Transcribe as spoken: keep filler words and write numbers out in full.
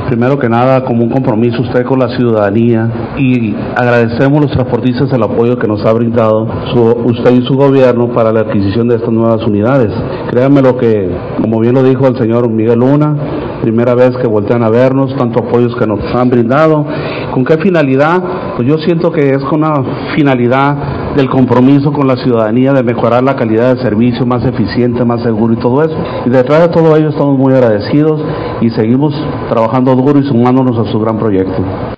primero que nada como un compromiso usted con la ciudadanía y agradecemos a los transportistas el apoyo que nos ha brindado su, usted y su gobierno para la adquisición de estas nuevas unidades. Créanme lo que, como bien lo dijo el señor Miguel Luna, primera vez que voltean a vernos, tanto apoyos que nos han brindado. ¿Con qué finalidad? Pues yo siento que es con una finalidad del compromiso con la ciudadanía, de mejorar la calidad de servicio, más eficiente, más seguro y todo eso. Y detrás de todo ello estamos muy agradecidos y seguimos trabajando duro y sumándonos a su gran proyecto.